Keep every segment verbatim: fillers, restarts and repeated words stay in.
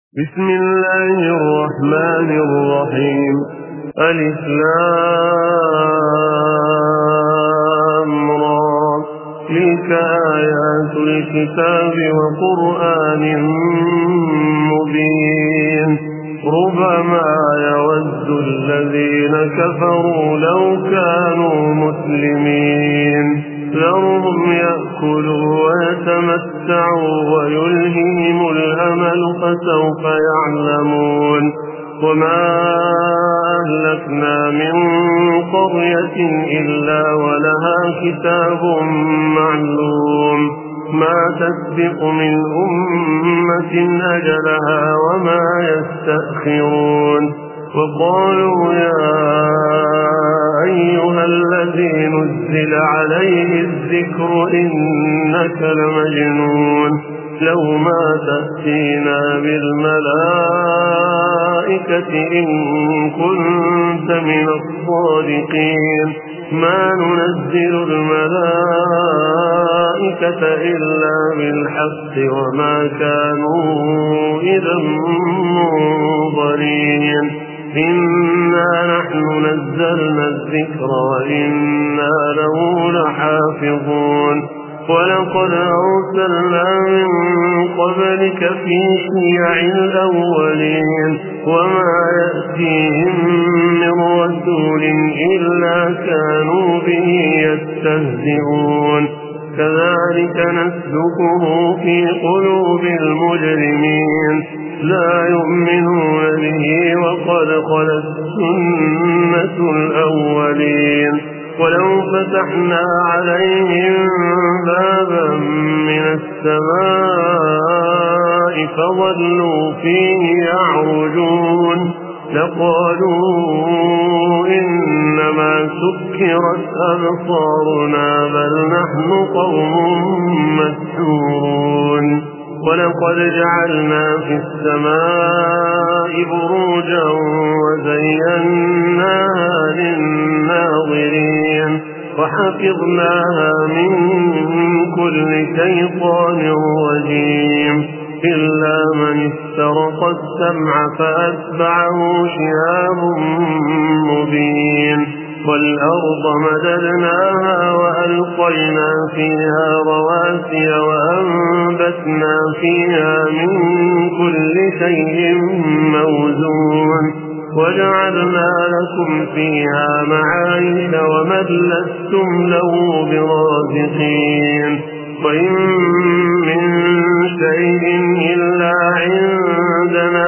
بسم الله الرحمن الرحيم. ألف لام را. تلك آيات الكتاب وقرآن مبين. ربما يود الذين كفروا لو كانوا مسلمين. ذرهم يأكلوا ويتمتعوا ويلههم الأمل فسوف يعلمون. وما أهلكنا من قرية إلا ولها كتاب معلوم ما تسبق من أمة أجلها وما يستأخرون. وقالوا يا أيها الذي نزل عليه الذكر إنك لمجنون لو ما تأتينا بالملائكة إن كنت من الصادقين. ما ننزل الملائكة إلا بالحق وما كانوا إذا منظرين. إنا نحن نزلنا الذكر وإنا له لحافظون. ولقد أرسلنا من قبلك في شيع الأولين وما يأتيهم من رسول إلا كانوا به يستهزئون. كذلك نسلكه في قلوب المجرمين لا يؤمنون به وقد خلت سنة الأولين. ولو فتحنا عليهم بابا من السماء فظلوا فيه يعرجون لقالوا إنما سكرت أبصارنا بل نحن قوم مسحورون. ولقد جعلنا في السماء بروجا وزيناها للناظرين وحفظناها من كل شيطان رجيم إلا من استرق السمع فأتبعه شهاب مبين. والأرض مددناها وألقينا فيها رواسي وأنبتنا فيها من كل شيء موزون وجعلنا لكم فيها معايش ومن لستم له برازقين. وإن من شيء إلا عندنا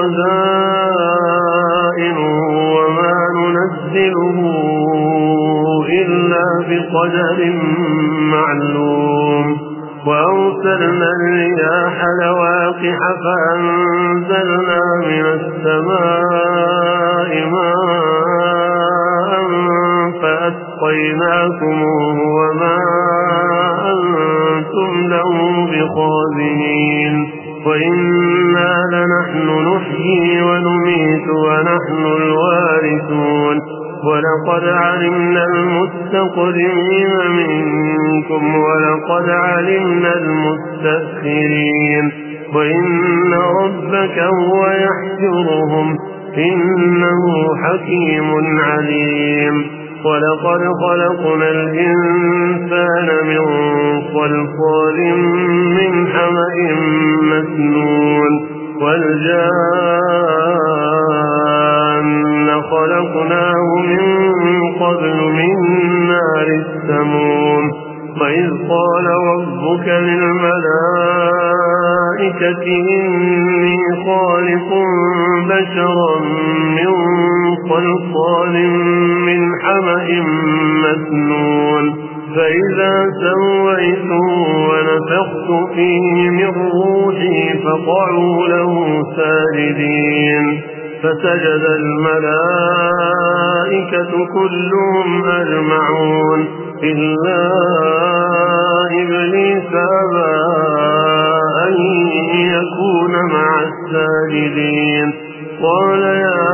خزائن وما ننزله إلا بقدر معلوم. وأرسلنا الرياح لواقح فأنزلنا من السماء ماء فأسقيناكموه وما أنتم له بخازنين. وإنا لنحن نحيي ونميت ونحن الوارثون. ولقد علمنا المستقدمين منكم ولقد علمنا المستأخرين. وإن ربك هو يحشرهم إنه حكيم عليم. ولقد خلقنا الإنسان من صلصال من حمأ مسنون والجان خلقناه من قبل من نار السموم. وإذ قال ربك للملائكة إني خالق بشرا من صلصال من حمأ مسنون فإذا سويته ونفخت فيه من روحي فقعوا له ساجدين. فسجد الملائكة كلهم أجمعون إلا إبليس أبى أن يكون مع الساجدين. قال يا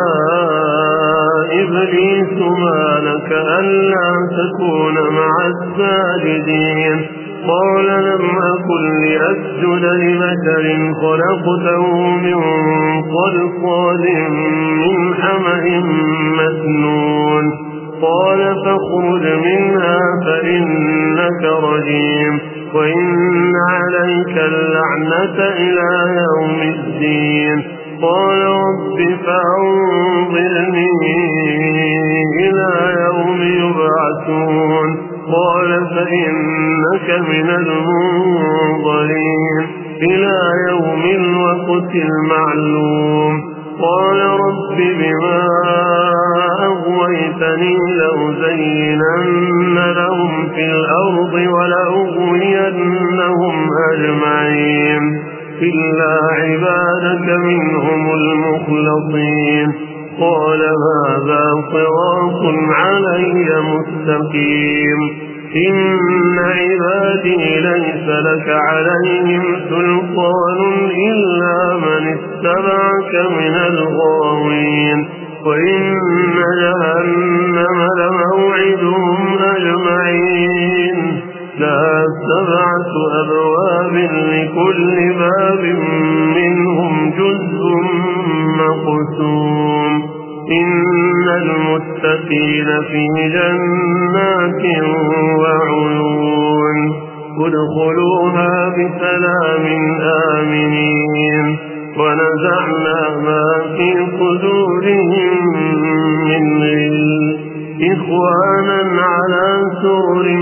إبليس ما لك ألا تكون مع الساجدين قال لم أكن لأسجد لبشر خلقته من صلصال من حمأ مسنون قال فاخرج منها فإنك رجيم وإن عليك اللعنة إلى يوم الدين قال رب فأنظرني إلى يوم يبعثون قال فإنك من المنظرين إلى يوم الوقت المعلوم قال رب بما أغويتني لأزينن لهم في الأرض ولأغوينهم أجمعين إلا عبادك منهم المخلصين قال هذا صراط علي مستقيم إن عبادي ليس لك عليهم سلطان إلا من اتبعك من الغاوين وإن جهنم لموعدهم أجمعين لها سبعة أبواب لكل باب منهم جزء مقسوم إن المتقين في جنات وعيون ادخلوها بسلام آمنين ونزعنا ما في صدورهم من غل إخوانا على سرر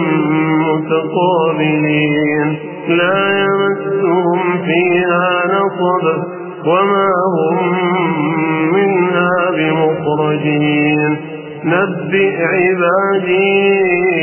متقابلين لا يمسهم فيها نصب وما هم منها بمخرجين نبئ عبادي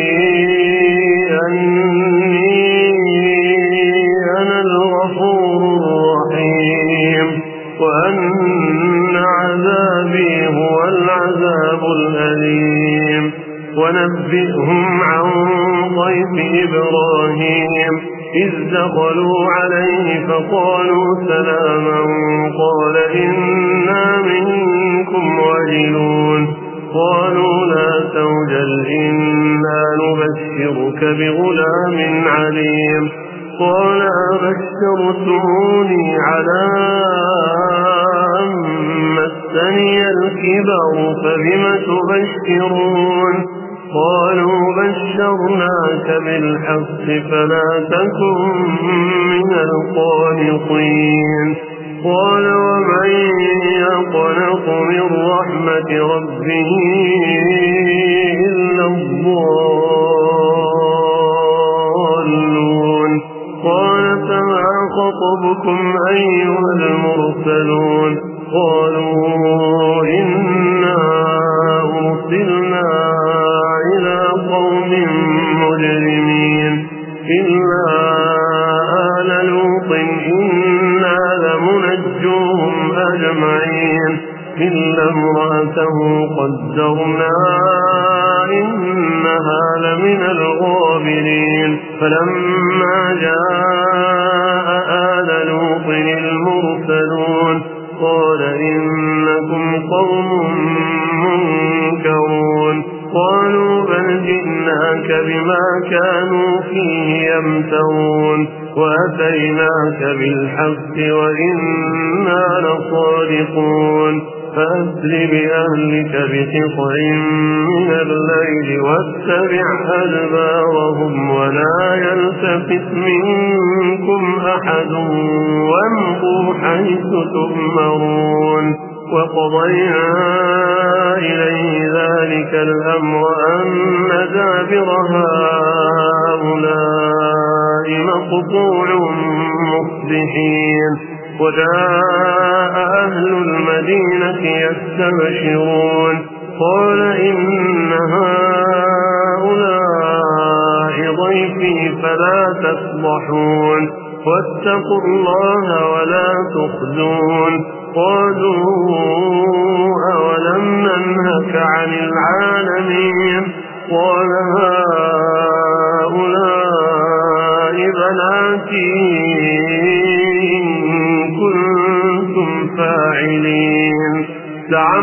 أني أنا الغفور الرحيم وأن عذابي هو العذاب الأليم ونبئهم عن ضيف إبراهيم إذ دخلوا عليه فقالوا سلاما قال إنا منكم وجلون قالوا لا توجل إنا نبشرك بغلام عليم قال أبشرتموني على أن مسني الكبر فبم تبشرون قالوا بشرناك بالحق فلا تكن من القانطين قال ومن يقنط من رحمة ربه إلا الضالون قال فما خطبكم أيها المرسلون قالوا إنا أرسلنا إلى قوم مجرمين إلا آل لوط إنا لمنجوهم أجمعين إلا امرأته قدرنا إنها لمن الغابرين فلما جاء آل لوط المرسلون قال إنكم قوم منكرون قالوا بل جئناك بما كانوا فيه يمترون وأتيناك بالحق وإنا لصادقون فأسر بأهلك بقطع من الليل واتبع أدبارهم ولا يلتفت منكم أحد وامضوا حيث تؤمرون وقضينا إليه ذلك الأمر أن دابر هؤلاء مقطوع مصبحين وجاء أهل المدينة يستبشرون قال إن هؤلاء ضيفي فلا تفضحون واتقوا الله ولا تخزون قالوا أولم ننهك عن العالمين قال هؤلاء بناتي إن كنتم فاعلين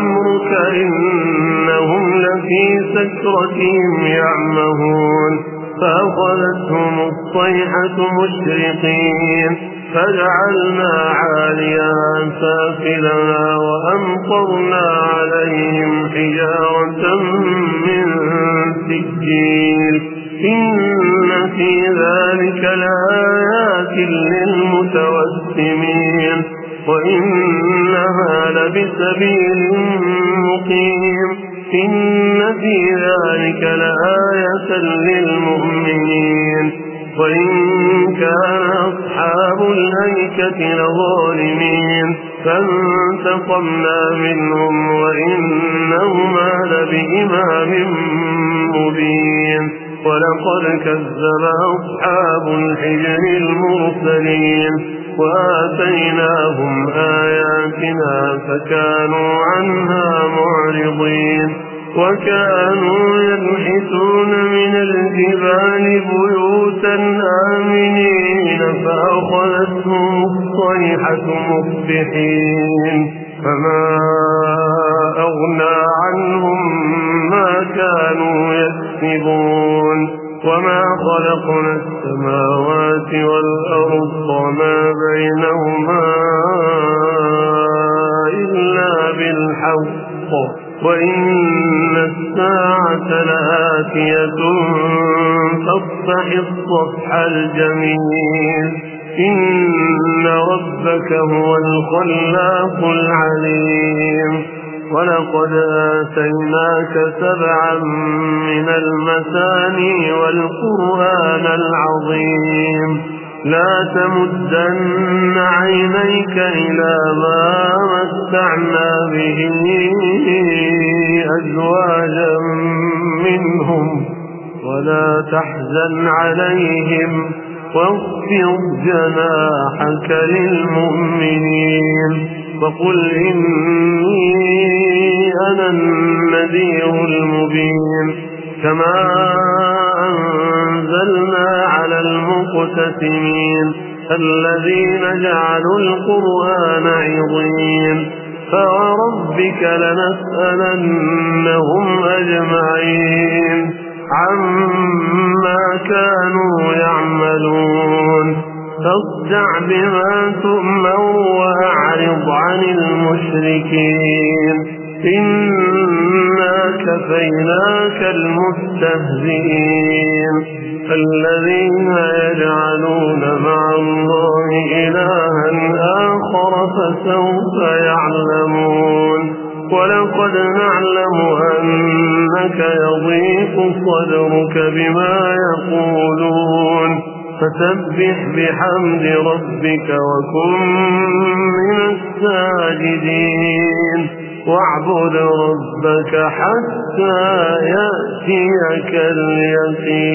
لعمرك إنهم لفي سكرتهم يعمهون فأخذتهم الصيحة مشرقين فجعلنا عاليها سافلها وأمطرنا عليهم حجارة من سجيل إن في ذلك لآيات للمتوسمين وإنها لبسبيل مقيم إن في ذلك لآية للمؤمنين وإن كان أصحاب الأيكة لظالمين فانتقمنا منهم وإنهما لبإمام مبين ولقد كذب أصحاب الحجر المرسلين وآتيناهم آياتنا فكانوا عنها معرضين وكانوا ينحتون من الجبال بيوتا آمنين فأخذتهم الصيحة مصبحين فما أغنى عنهم ما كانوا يكسبون وما خلقنا السماوات والأرض وما بينهما إلا بالحق وإن الساعة لآتية فاصفح الصفح الجميل إن ربك هو الخلاق العليم ولقد آتيناك سبعا من المثاني والقرآن العظيم لا تمدن عينيك إلى ما متعنا به أزواجا منهم ولا تحزن عليهم واخفض جناحك للمؤمنين وقل إني أنا النذير المبين كما أنزلنا على المقتسمين الذين جعلوا القرآن عظيم فوربك لنسألنهم أجمعين عما كانوا يعملون فاصدع بما تؤمر وأعرض عن المشركين إنا كفيناك المستهزئين الذين يجعلون مع الله إلها آخر فسوف يعلمون ولقد نعلم أنك يضيق صدرك بما يقولون فسبح بحمد ربك وكن من الساجدين واعبد ربك حتى يأتيك اليقين.